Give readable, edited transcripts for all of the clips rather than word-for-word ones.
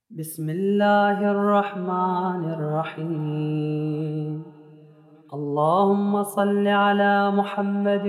بسم الله الرحمن الرحيم. اللهم صل على محمد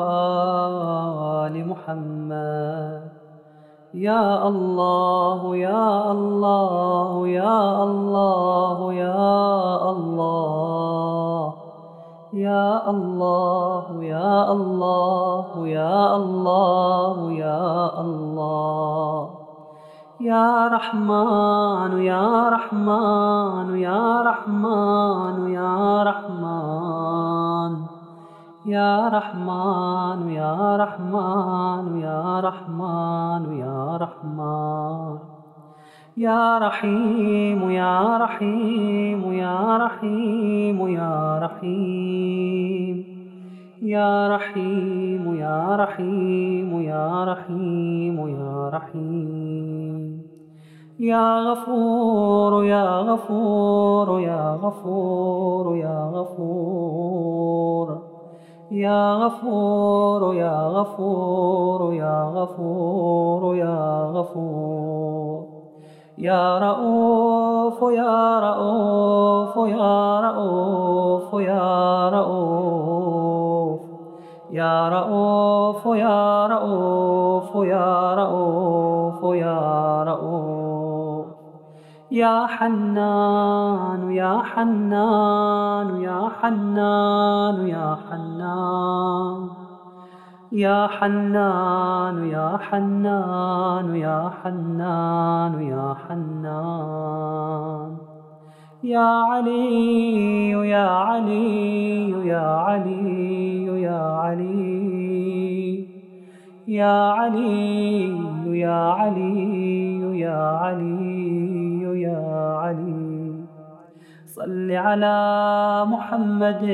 وآل محمد. يا الله يا الله يا الله يا الله يا الله يا الله يا الله يا الله. يا رحمن يا رحمن يا رحمن يا رحمن يا رحمن يا رحمن يا رحمن يا رحمن. يا رحيم يا رحيم يا رحيم يا رحيم يا رحيم يا رحيم يا رحيم يا رحيم. يا غفور يا غفور يا غفور يا غفور يا غفور يا غفور يا غفور يا غفور. يا رؤوف يا رؤوف يا رؤوف يا رؤوف يا رؤوف يا رؤوف يا رؤوف يا رؤوف. يا حنان يا حنان يا حنان يا حنان يا حنان يا حنان يا حنان يا حنان. يا علي يا علي يا علي يا علي يا علي يا علي يا علي يا علي. صل على محمد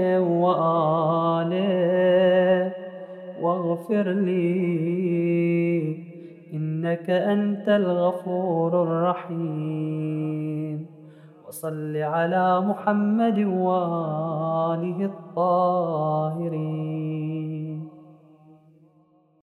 وآله واغفر لي إنك أنت الغفور الرحيم. وصل على محمد وآله الطاهرين.